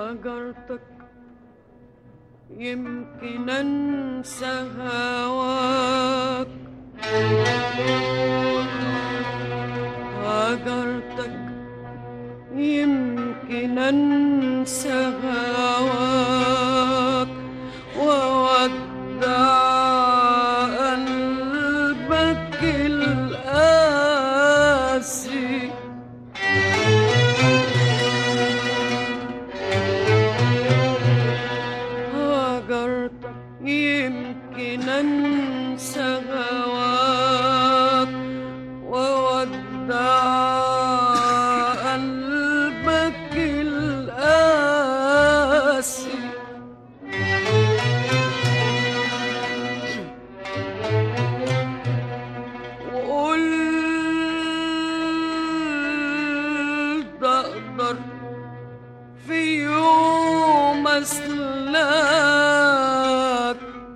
هجرتك يمكن انسى هواك، هجرتك يمكن انسى هواك وودع قلبك القاسي. هجرتك يمكن انسى هواك وودع قلبك القاسي. وقلت اقدر في يوم اسلاك،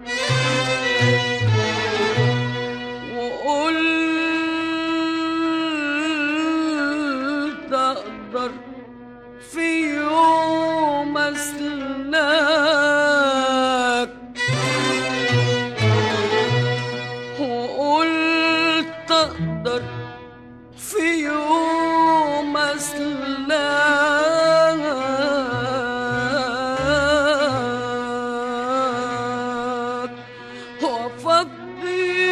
وقلت اقدر في يوم اسلاك، وقلت اقدر في يوم اسلاك وافضي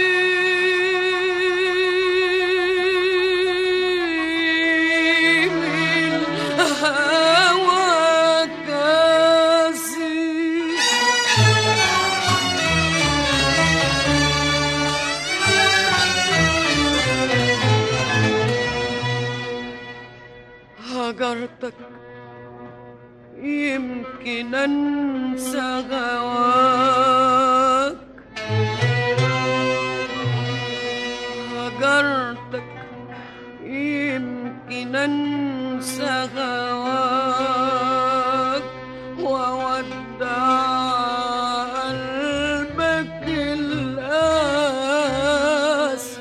من هواك كاسي. هجرتك يمكن انسى هواك، هجرتك يمكن انسى هواك وودع قلبك القاسي.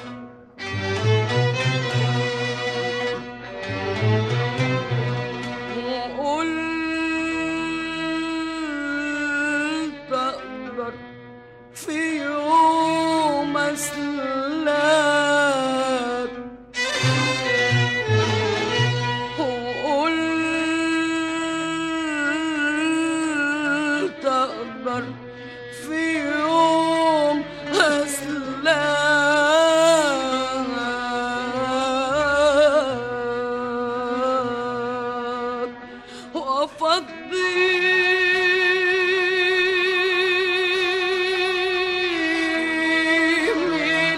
وقلت اقدر في يوم اسلاك، وقلت اقدر في يوم اسلاك وافضي من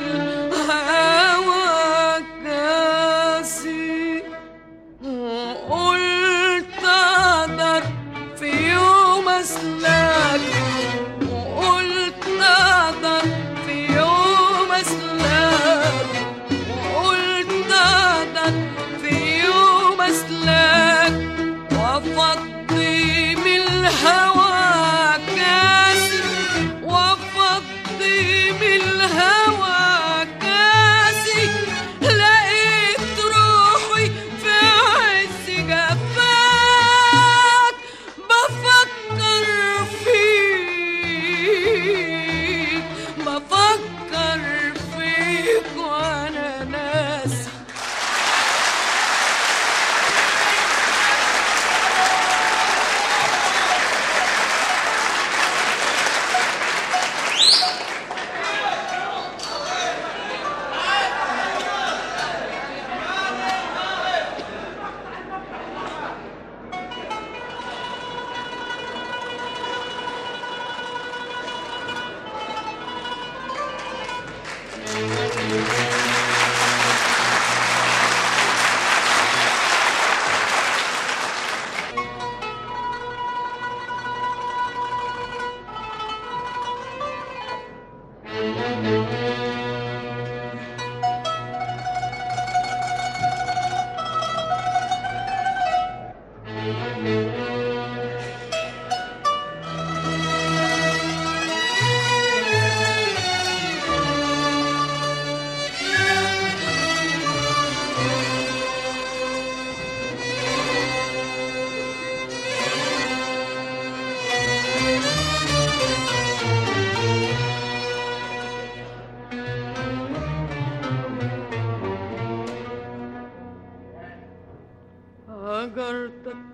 هواك كاسي. وقلت اقدر في يوم اسلاك، وقلت اقدر في يوم اسلاك، وقلت اقدر في يوم اسلاك وافضي هجرتك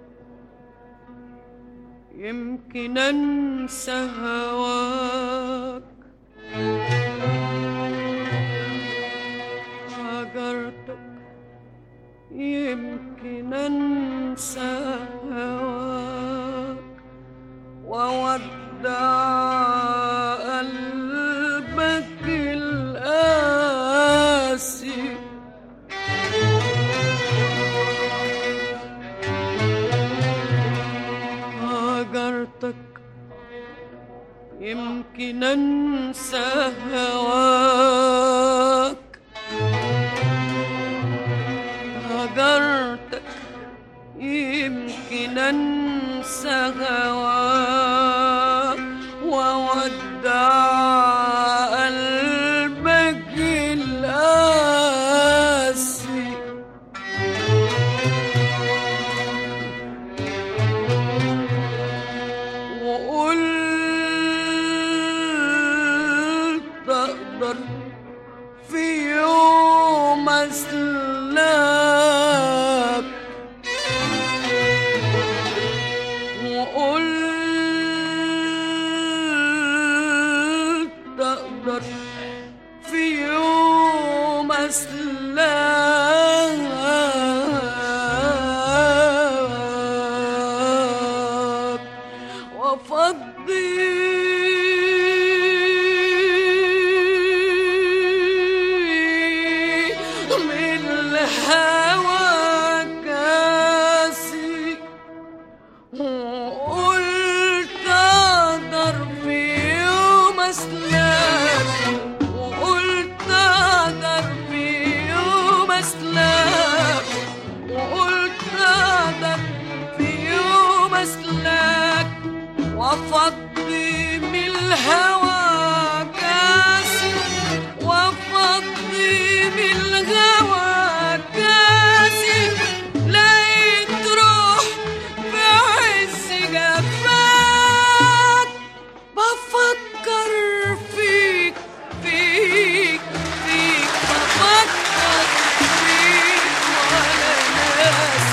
يمكن انسى هواك، هجرتك يمكن انسى هواك وودع قلبك القاسي. هجرتك يمكن انسى هواك، هجرتك يمكن انسى هواك وودع قلبك القاسي. وقلت اقدر في يوم اسلك، وقلت اقدر في يوم اسلك وافضي من الهوى كاسي. وقلت اقدر في يوم اسلك، وقلت اقدر في يوم اسلك، وقلت اقدر في يوم اسلك وافضي من الهوى كاسي، وافضي من الهوى كاسي. لقيت روح في عز جفاك بفكر فيك فيك فيك، بفكر فيك ولا ناس.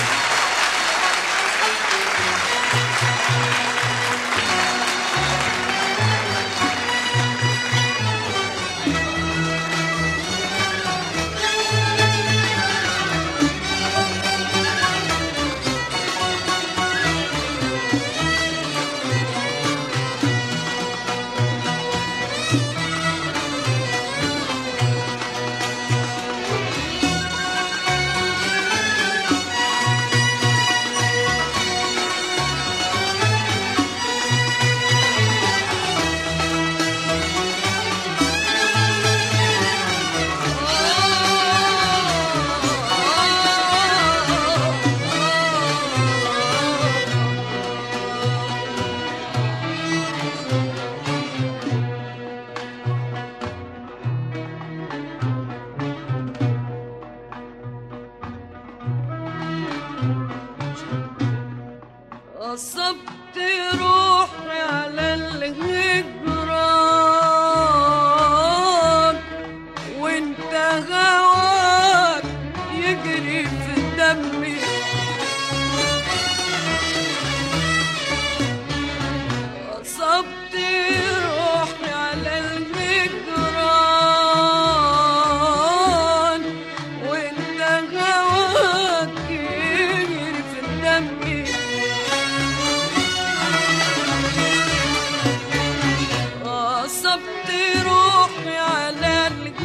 غصبت روحي على الهجران وانت هواك يجري في دمي. غصبت روحي على الهجران وانت هواك يجري في دمي. غصبت روحي على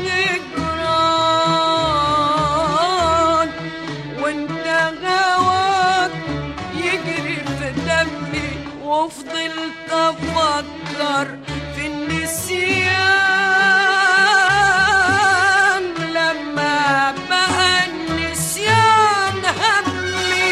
الجدران وانت هواك يجري في دمي. وفضلت افكر في النسيان لما بقى النسيان همي.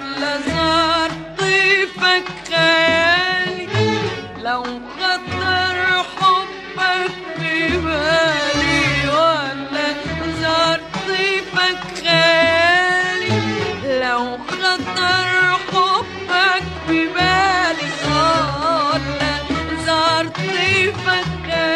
ولا زار طيفك خيالي لو خطر حبك ببالي ولا زار طيفك خيالي لو خطر حبك ببالي ولا زار طيفك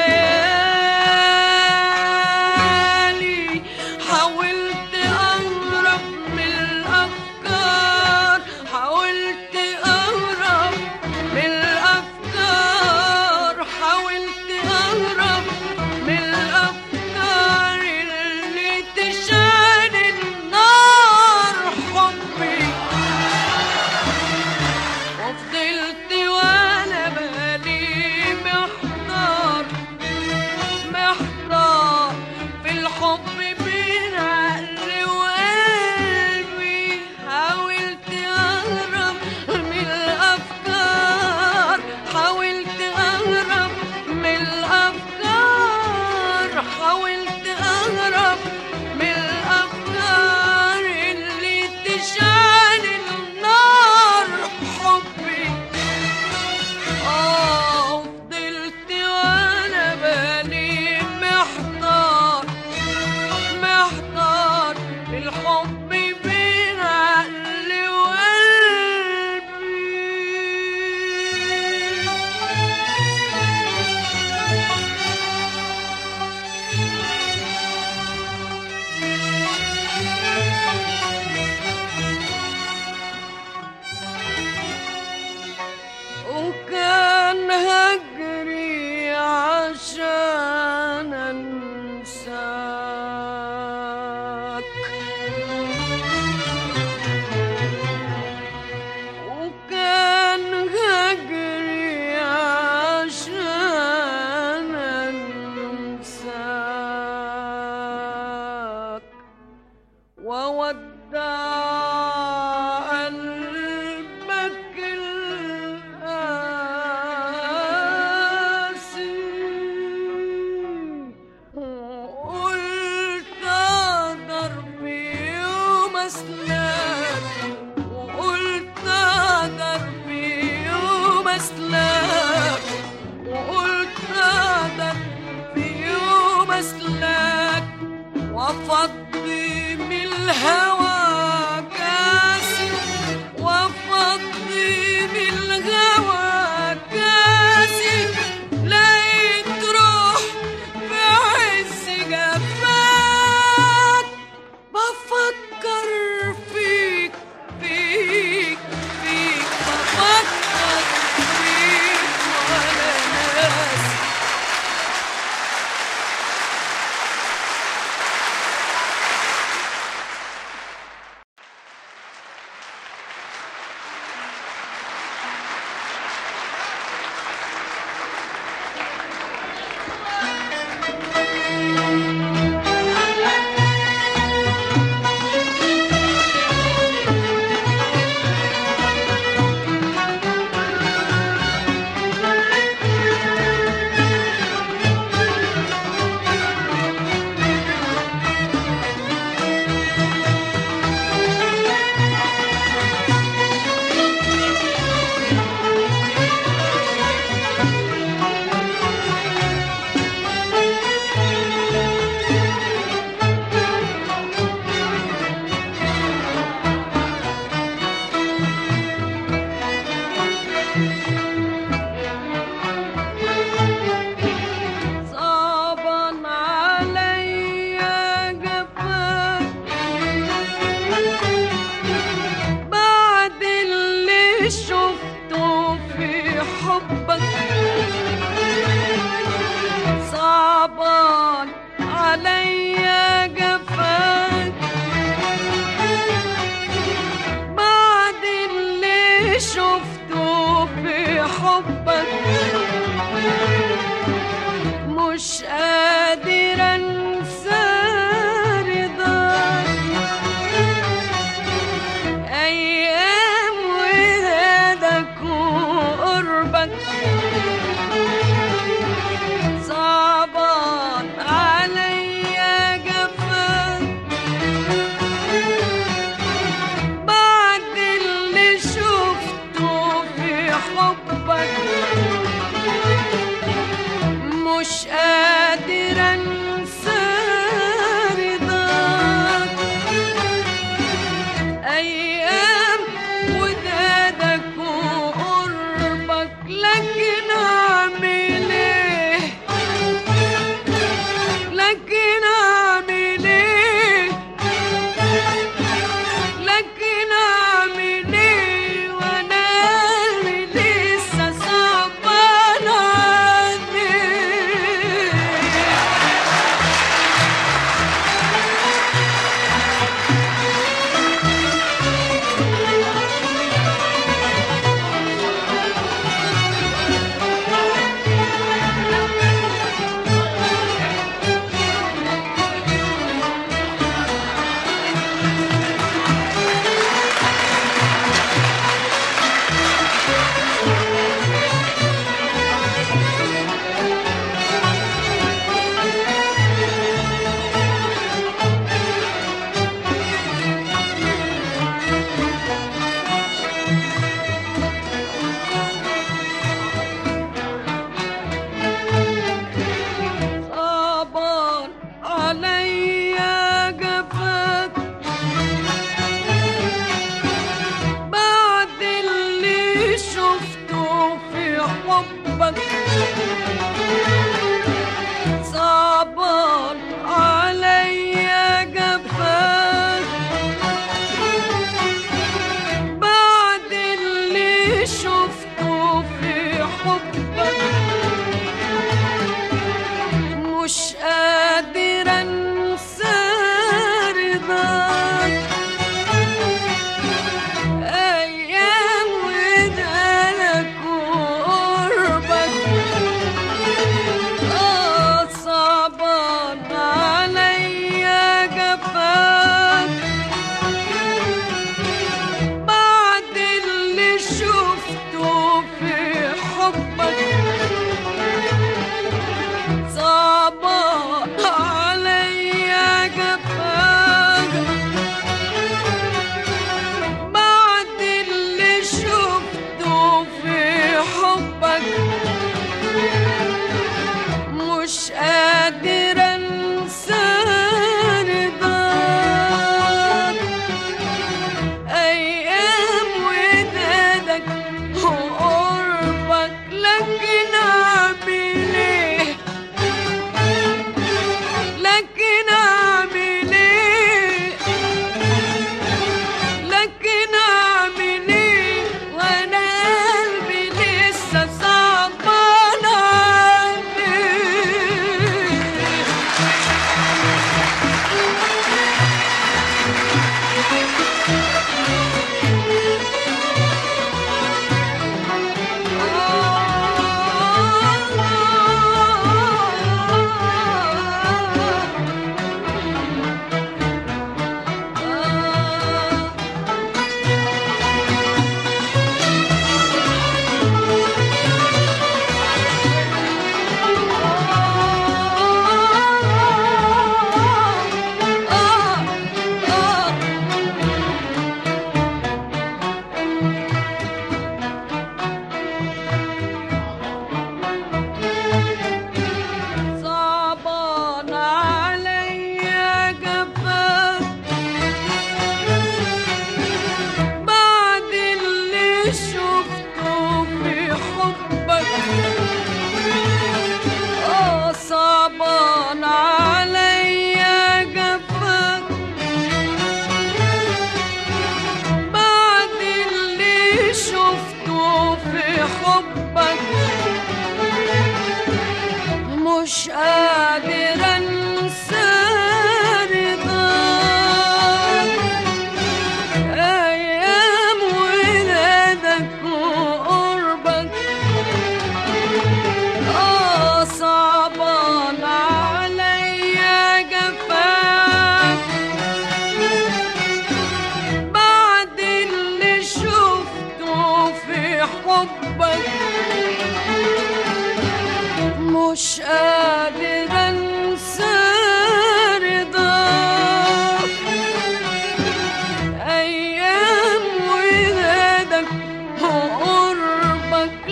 خيالي حاولت أهرب من الأفكار حاولت أهرب من الأفكار حاولت أهرب من الأفكار اللي تشعل النار حبي وفضلت وأنا بالي محتار محتار في الحب بين عقلي وقلبي حاولت أهرب من الأفكار حاولت أهرب من الأفكار حاولت أهرب من الأفكار اللي تشعل النار حبي فضلت وأنا بالي محتار محتار في الحب بين عقلي وقلبي وكان هجري عشان انساك وكان هجري عشان انساك وودع قلبك القاسي وقلت أقدر في يوم أسلاك وقلت أقدر في يوم أسلاك وقلت أقدر في يوم أسلاك وأفضي من الهوى كاسي وأفضي من الهوى كاسي لقيت روح في عز جفاك بفكر فيك فيك فيك بفكر فيك وأنا ناسي مش قادر انسى رضاك ايام ودادك وقربك صعبان عليا جفاك بعد حبك مش قادر انسى رضاك. ايام ودادك وقربك لكن اعمل ايه، لكن اعمل ايه، لكن اعمل ايه وانا قلبي لسه صعبان عني. صعبان عليا جفاك بعد اللي شفته في حبك. صعبان عليا جفاك بعد اللي شفته في حبك مش قادر انسى رضاك. ايام ودالك وقربك صعبان عليا جفاك بعد اللي شفته في حبك. صعبان عليا جفاك بعد اللي شفته في حبك مش قادر انسى رضاك. ايام ودادك وقربك لكن اعمل ايه، لكن اعمل ايه، لكن اعمل ايه وانا قلبي لسه صعبان عني. صعبان عليا جفاك بعد اللي شفته في حبك. صعبان عليا جفاك بعد اللي شفته في حبك مش قادر انسى رضاك. ايام ولادك وقربك صعبان عليا جفاك بعد اللي شفته في حبك مش قادر انسى رضاك. ايام ولادك وقربك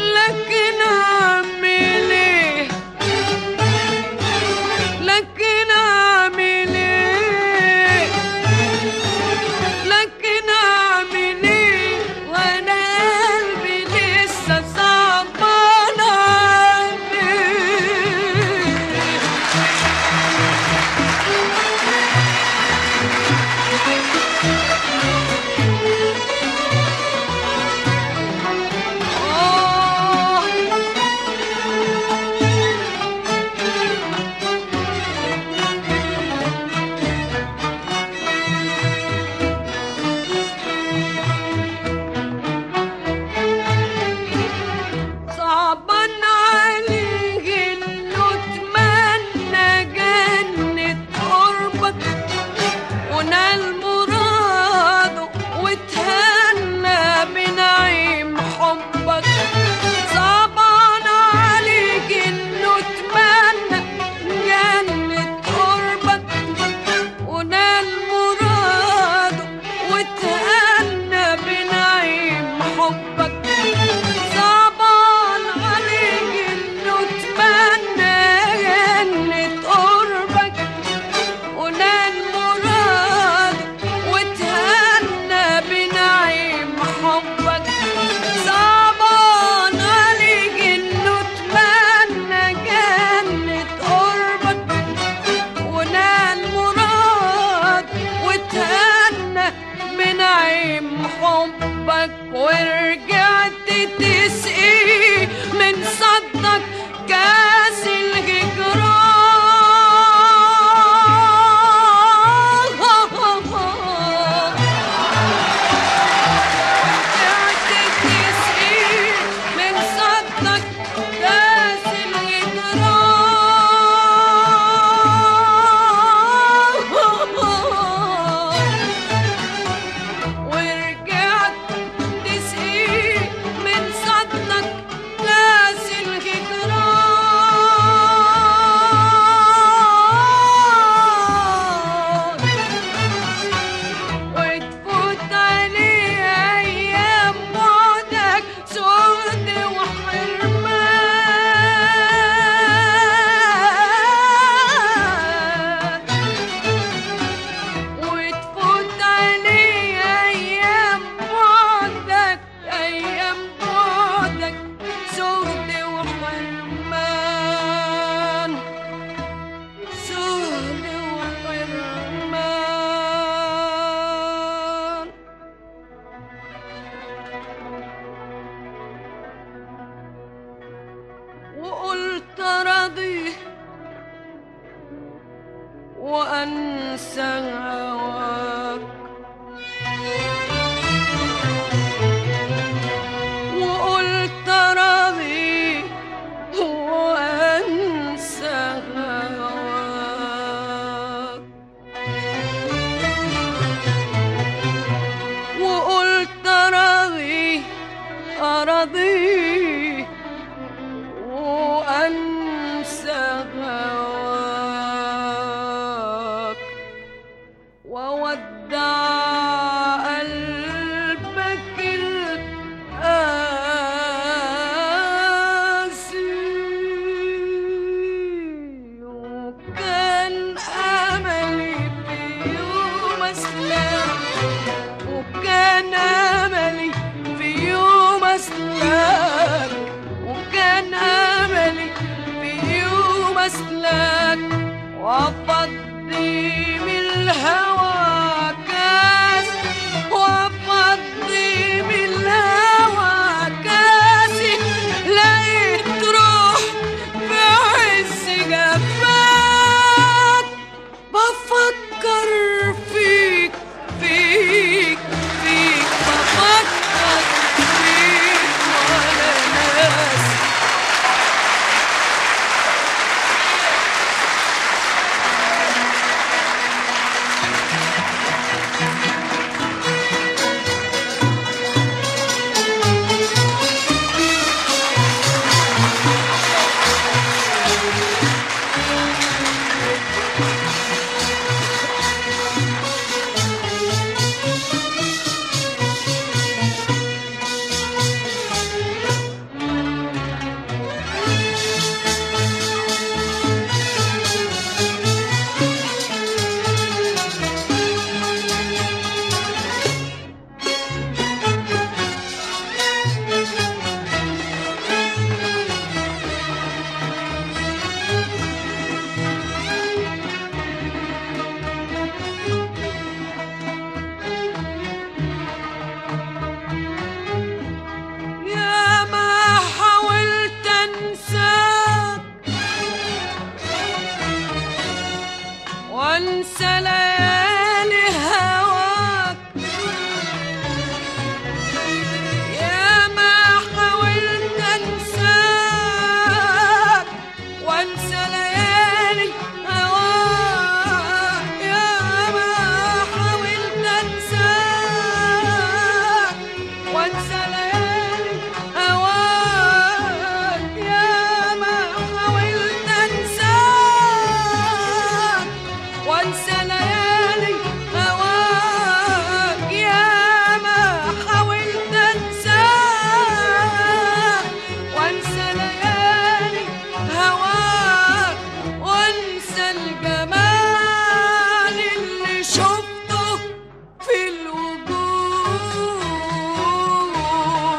تسقي من صدك كاس الهجران. وقلت راضي وأنسى هواك، وقلت راضي وأنسى هواك، وقلت راضي أراضي وأنسى هواك، وودع قلبك القاسي، وكان أملي في يوم أسلم، وكان أملي في يوم أسلم، وكان أملي في يوم أسلك، وأفضي من الهوى كاس، وأفضي من الهوى كاسي، لقيت روح في عز جفاك، بفكر فيك فيك فيك، بفكر فيك ولا ناس. وانسى ليالي هواك، يا ما حاولت انساك، وانسى ليالي هواك، يا ما حاولت انساك، وانسى ليالي هواك، يا ما حاولت انساك، وانسى ليالي هواك، يا ما حاولت انساك، وانسى ليالي هواك، وانسى الجمال اللي شفته في الوجود،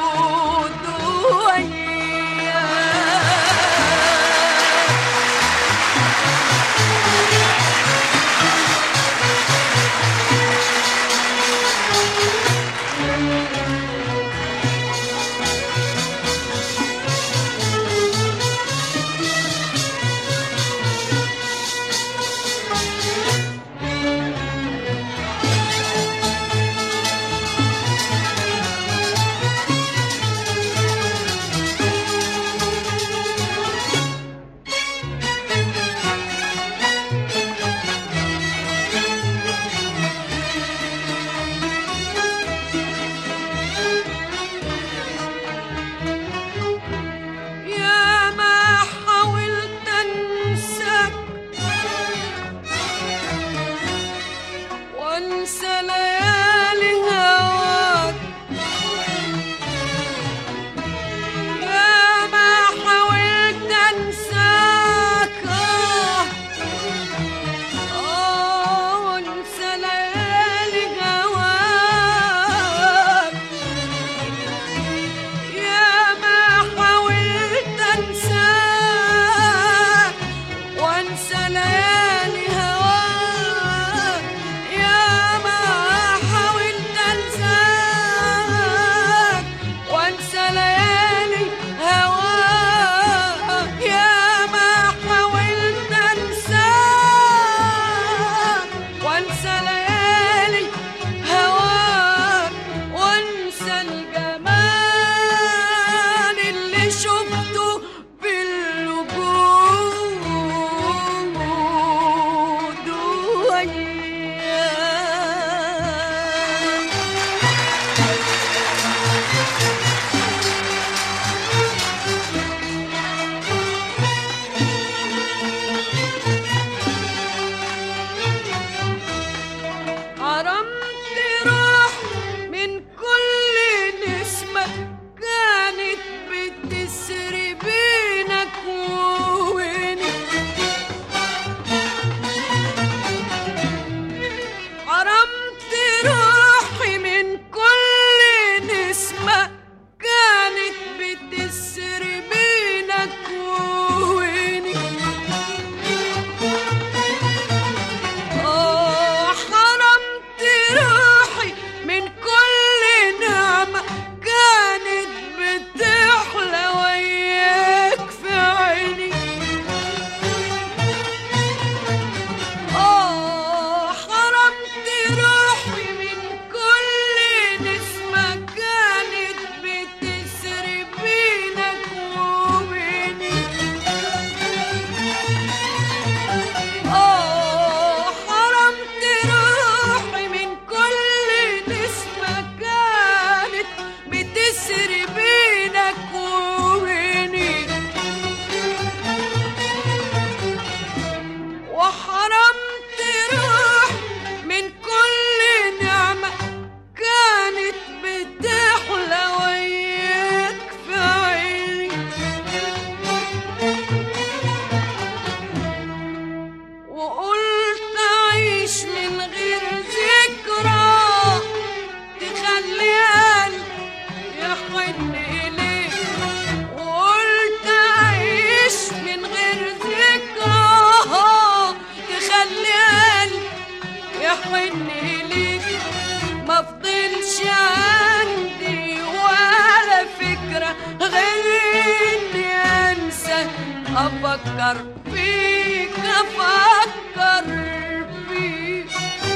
افكر فيك افكر فيك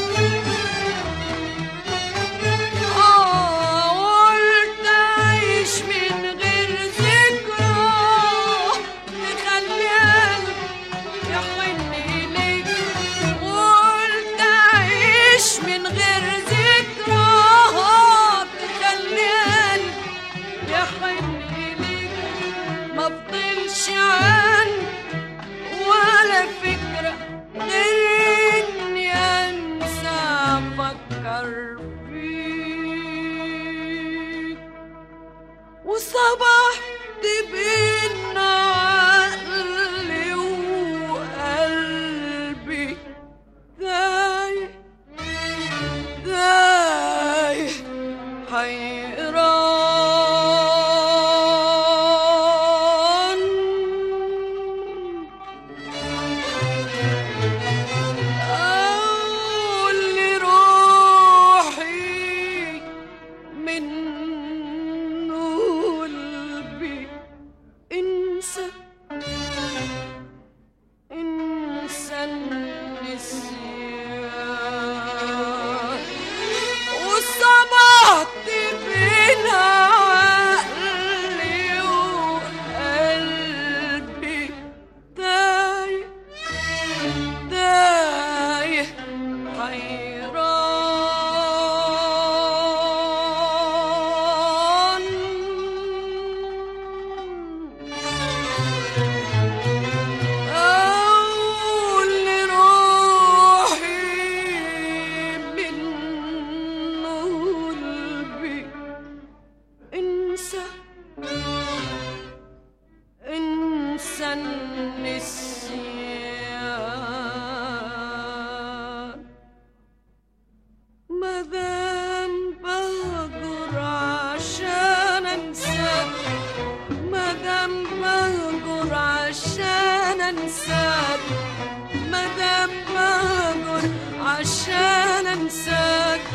قلت اعيش من غير ذكرى تخلي قلبي يحن اليك قلت اعيش من غير ذكرى تخلي قلبي يحن اليك ما فضلش عندي ولا فكرة غير إني أنسى أفكر فيك وصبحت بين عقلي وقلبي تايه تايه حيران أقول لروحي من قلبي انسى انسى النسيان وصبحت بين عقلي وقلبي تايه تايه حيران أقول لروحي من قلبي انسى انسى النسيان مادام بهجر عشان انساك مادام بهجر عشان انساك مادام بهجر عشان انساك